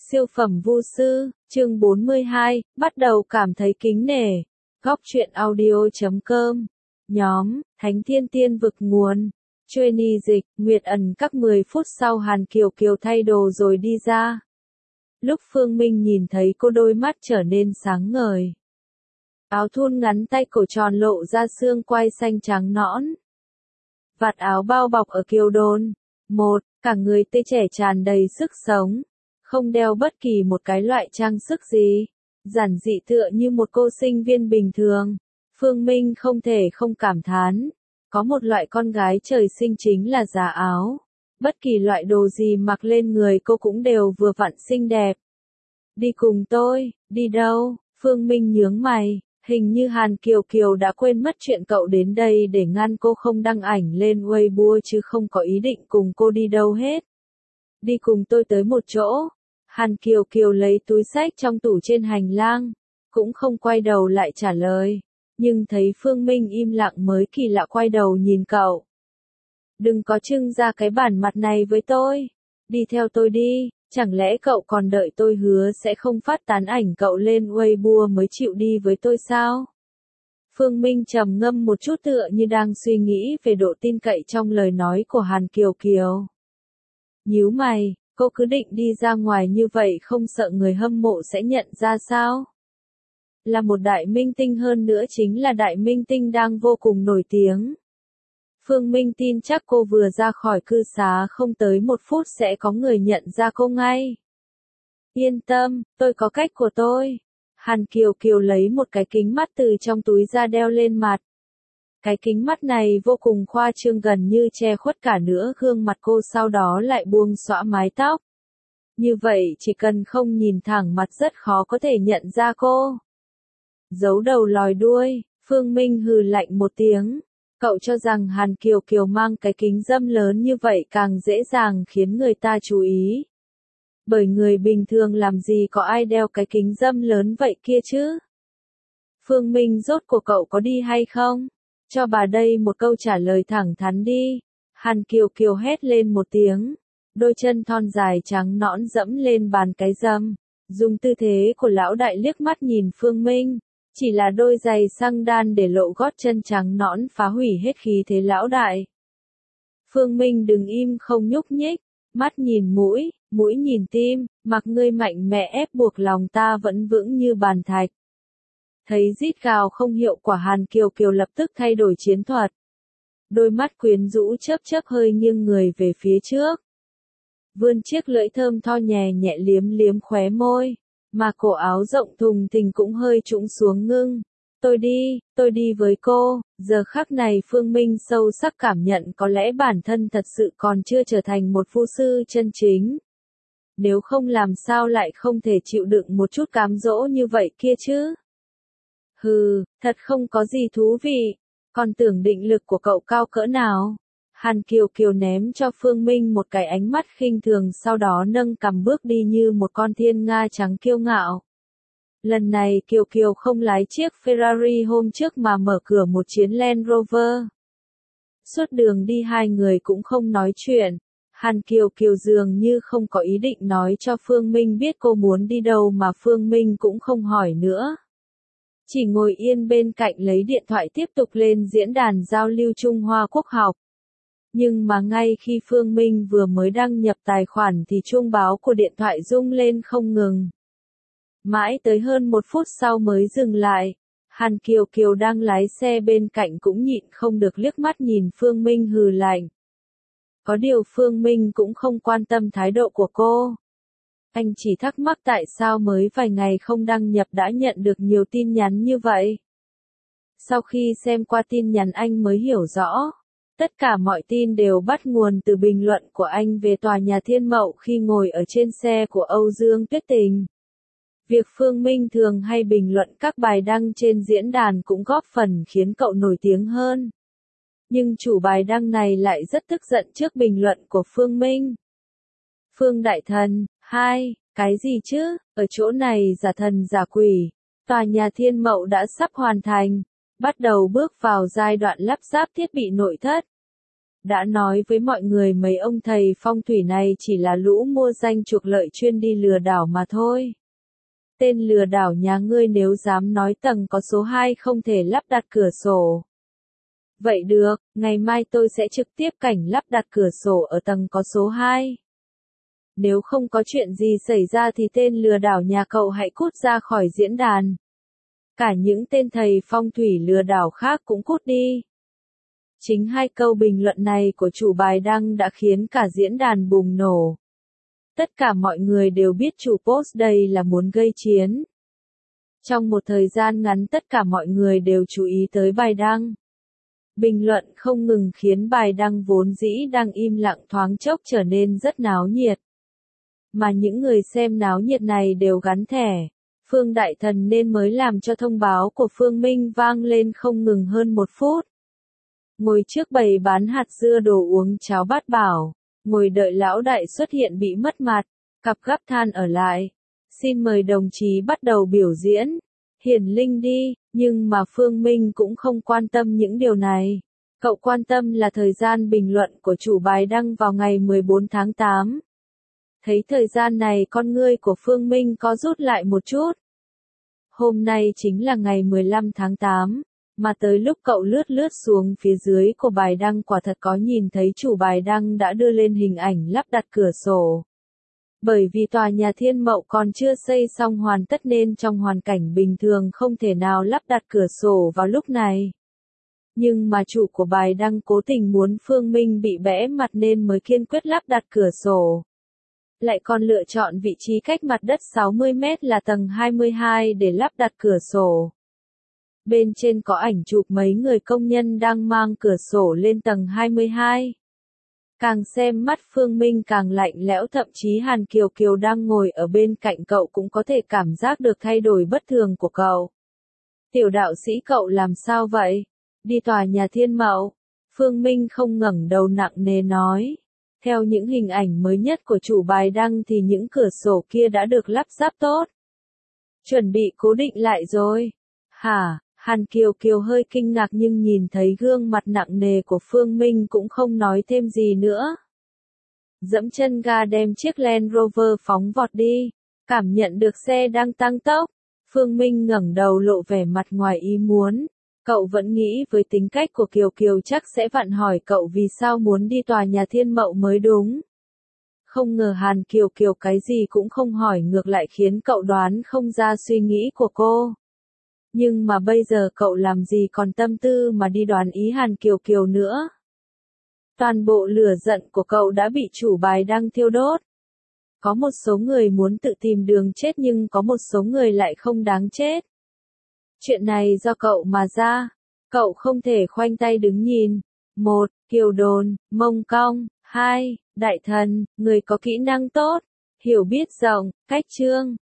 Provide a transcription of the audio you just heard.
Siêu phẩm vu sư, chương 42, bắt đầu cảm thấy kính nể. Góc truyện audio.com. Nhóm, Thánh Thiên Tiên vực nguồn. Chuyên dịch, Nguyệt ẩn các 10 phút sau Hàn Kiều Kiều thay đồ rồi đi ra. Lúc Phương Minh nhìn thấy cô đôi mắt trở nên sáng ngời. Áo thun ngắn tay cổ tròn lộ ra xương quai xanh trắng nõn. Vạt áo bao bọc ở kiều đôn. Cả người tươi trẻ tràn đầy sức sống. Không đeo bất kỳ một cái loại trang sức gì. Giản dị tựa như một cô sinh viên bình thường. Phương Minh không thể không cảm thán. Có một loại con gái trời sinh chính là giá áo. Bất kỳ loại đồ gì mặc lên người cô cũng đều vừa vặn xinh đẹp. Đi cùng tôi, đi đâu? Phương Minh nhướng mày. Hình như Hàn Kiều Kiều đã quên mất chuyện cậu đến đây để ngăn cô không đăng ảnh lên Weibo chứ không có ý định cùng cô đi đâu hết. Đi cùng tôi tới một chỗ. Hàn Kiều Kiều lấy túi xách trong tủ trên hành lang. Cũng không quay đầu lại trả lời. Nhưng thấy Phương Minh im lặng mới kỳ lạ quay đầu nhìn cậu. Đừng có trưng ra cái bản mặt này với tôi. Đi theo tôi đi. Chẳng lẽ cậu còn đợi tôi hứa sẽ không phát tán ảnh cậu lên Weibo mới chịu đi với tôi sao? Phương Minh trầm ngâm một chút tựa như đang suy nghĩ về độ tin cậy trong lời nói của Hàn Kiều Kiều. Nhíu mày, cô cứ định đi ra ngoài như vậy không sợ người hâm mộ sẽ nhận ra sao? Là một đại minh tinh hơn nữa chính là đại minh tinh đang vô cùng nổi tiếng. Phương Minh tin chắc cô vừa ra khỏi cư xá không tới 1 phút sẽ có người nhận ra cô ngay. Yên tâm, tôi có cách của tôi. Hàn Kiều Kiều lấy một cái kính mắt từ trong túi ra đeo lên mặt. Cái kính mắt này vô cùng khoa trương gần như che khuất cả nửa gương mặt cô sau đó lại buông xõa mái tóc. Như vậy chỉ cần không nhìn thẳng mặt rất khó có thể nhận ra cô. Giấu đầu lòi đuôi, Phương Minh hừ lạnh một tiếng. Cậu cho rằng Hàn Kiều Kiều mang cái kính râm lớn như vậy càng dễ dàng khiến người ta chú ý. Bởi người bình thường làm gì có ai đeo cái kính râm lớn vậy kia chứ? Phương Minh rốt cuộc cậu có đi hay không? Cho bà đây một câu trả lời thẳng thắn đi. Hàn Kiều Kiều hét lên một tiếng. Đôi chân thon dài trắng nõn dẫm lên bàn cái râm. Dùng tư thế của lão đại liếc mắt nhìn Phương Minh. Chỉ là đôi giày xăng đan để lộ gót chân trắng nõn phá hủy hết khí thế lão đại. Phương Minh đứng im không nhúc nhích, mắt nhìn mũi, mũi nhìn tim, mặc ngươi mạnh mẽ ép buộc lòng ta vẫn vững như bàn thạch. Thấy rít gào không hiệu quả Hàn Kiều Kiều lập tức thay đổi chiến thuật. Đôi mắt quyến rũ chớp chớp hơi nghiêng người về phía trước. Vươn chiếc lưỡi thơm tho nhẹ nhẹ liếm liếm khóe môi. Mà cổ áo rộng thùng thình cũng hơi trũng xuống ngưng. Tôi đi với cô. Giờ khắc này Phương Minh sâu sắc cảm nhận có lẽ bản thân thật sự còn chưa trở thành một vu sư chân chính. Nếu không làm sao lại không thể chịu đựng một chút cám dỗ như vậy kia chứ. Hừ, thật không có gì thú vị. Còn tưởng định lực của cậu cao cỡ nào. Hàn Kiều Kiều ném cho Phương Minh một cái ánh mắt khinh thường sau đó nâng cằm bước đi như một con thiên nga trắng kiêu ngạo. Lần này Kiều Kiều không lái chiếc Ferrari hôm trước mà mở cửa một chiến Land Rover. Suốt đường đi hai người cũng không nói chuyện. Hàn Kiều Kiều dường như không có ý định nói cho Phương Minh biết cô muốn đi đâu mà Phương Minh cũng không hỏi nữa. Chỉ ngồi yên bên cạnh lấy điện thoại tiếp tục lên diễn đàn giao lưu Trung Hoa Quốc học. Nhưng mà ngay khi Phương Minh vừa mới đăng nhập tài khoản thì chuông báo của điện thoại rung lên không ngừng. Mãi tới hơn 1 phút sau mới dừng lại. Hàn Kiều Kiều đang lái xe bên cạnh cũng nhịn không được liếc mắt nhìn Phương Minh hừ lạnh. Có điều Phương Minh cũng không quan tâm thái độ của cô. Anh chỉ thắc mắc tại sao mới vài ngày không đăng nhập đã nhận được nhiều tin nhắn như vậy. Sau khi xem qua tin nhắn anh mới hiểu rõ. Tất cả mọi tin đều bắt nguồn từ bình luận của anh về tòa nhà Thiên Mậu khi ngồi ở trên xe của Âu Dương Tuyết Tình. Việc Phương Minh thường hay bình luận các bài đăng trên diễn đàn cũng góp phần khiến cậu nổi tiếng hơn. Nhưng chủ bài đăng này lại rất tức giận trước bình luận của Phương Minh. Phương Đại Thần, cái gì chứ, ở chỗ này giả thần giả quỷ, tòa nhà Thiên Mậu đã sắp hoàn thành. Bắt đầu bước vào giai đoạn lắp ráp thiết bị nội thất. đã nói với mọi người mấy ông thầy phong thủy này chỉ là lũ mua danh chuộc lợi chuyên đi lừa đảo mà thôi. Tên lừa đảo nhà ngươi nếu dám nói tầng có số 2 không thể lắp đặt cửa sổ. Vậy được, ngày mai tôi sẽ trực tiếp cảnh lắp đặt cửa sổ ở tầng có số 2. Nếu không có chuyện gì xảy ra thì tên lừa đảo nhà cậu hãy cút ra khỏi diễn đàn. Cả những tên thầy phong thủy lừa đảo khác cũng cút đi. Chính hai câu bình luận này của chủ bài đăng đã khiến cả diễn đàn bùng nổ. Tất cả mọi người đều biết chủ post đây là muốn gây chiến. Trong một thời gian ngắn tất cả mọi người đều chú ý tới bài đăng. Bình luận không ngừng khiến bài đăng vốn dĩ đang im lặng thoáng chốc trở nên rất náo nhiệt. Mà những người xem náo nhiệt này đều gắn thẻ Phương Đại Thần nên mới làm cho thông báo của Phương Minh vang lên không ngừng hơn 1 phút. Ngồi trước bày bán hạt dưa đồ uống cháo bát bảo, ngồi đợi lão đại xuất hiện bị mất mặt, cặp gắp than ở lại. Xin mời đồng chí bắt đầu biểu diễn. Hiển linh đi, nhưng mà Phương Minh cũng không quan tâm những điều này. Cậu quan tâm là thời gian bình luận của chủ bài đăng vào ngày 14 tháng 8. Thấy thời gian này con ngươi của Phương Minh có rút lại một chút. Hôm nay chính là ngày 15 tháng 8, mà tới lúc cậu lướt xuống phía dưới của bài đăng quả thật có nhìn thấy chủ bài đăng đã đưa lên hình ảnh lắp đặt cửa sổ. Bởi vì tòa nhà Thiên Mậu còn chưa xây xong hoàn tất nên trong hoàn cảnh bình thường không thể nào lắp đặt cửa sổ vào lúc này. Nhưng mà chủ của bài đăng cố tình muốn Phương Minh bị bẽ mặt nên mới kiên quyết lắp đặt cửa sổ. Lại còn lựa chọn vị trí cách mặt đất 60 mét là tầng 22 để lắp đặt cửa sổ. Bên trên có ảnh chụp mấy người công nhân đang mang cửa sổ lên tầng 22. Càng xem mắt Phương Minh càng lạnh lẽo, thậm chí Hàn Kiều Kiều đang ngồi ở bên cạnh cậu cũng có thể cảm giác được thay đổi bất thường của cậu. Tiểu đạo sĩ cậu làm sao vậy? Đi tòa nhà Thiên Mậu. Phương Minh không ngẩng đầu nặng nề nói. Theo những hình ảnh mới nhất của chủ bài đăng thì những cửa sổ kia đã được lắp ráp tốt. Chuẩn bị cố định lại rồi. Hả? Hàn Kiều Kiều hơi kinh ngạc nhưng nhìn thấy gương mặt nặng nề của Phương Minh cũng không nói thêm gì nữa. Dẫm chân ga đem chiếc Land Rover phóng vọt đi. Cảm nhận được xe đang tăng tốc. Phương Minh ngẩng đầu lộ vẻ mặt ngoài ý muốn. Cậu vẫn nghĩ với tính cách của Kiều Kiều chắc sẽ vặn hỏi cậu vì sao muốn đi tòa nhà Thiên Mậu mới đúng. Không ngờ Hàn Kiều Kiều cái gì cũng không hỏi ngược lại khiến cậu đoán không ra suy nghĩ của cô. Nhưng mà bây giờ cậu làm gì còn tâm tư mà đi đoán ý Hàn Kiều Kiều nữa. Toàn bộ lửa giận của cậu đã bị chủ bài đăng thiêu đốt. Có một số người muốn tự tìm đường chết nhưng có một số người lại không đáng chết. Chuyện này do cậu mà ra. Cậu không thể khoanh tay đứng nhìn. 1. Kiều đồn, mông cong. 2. Đại thần, người có kỹ năng tốt, hiểu biết rộng, cách chương.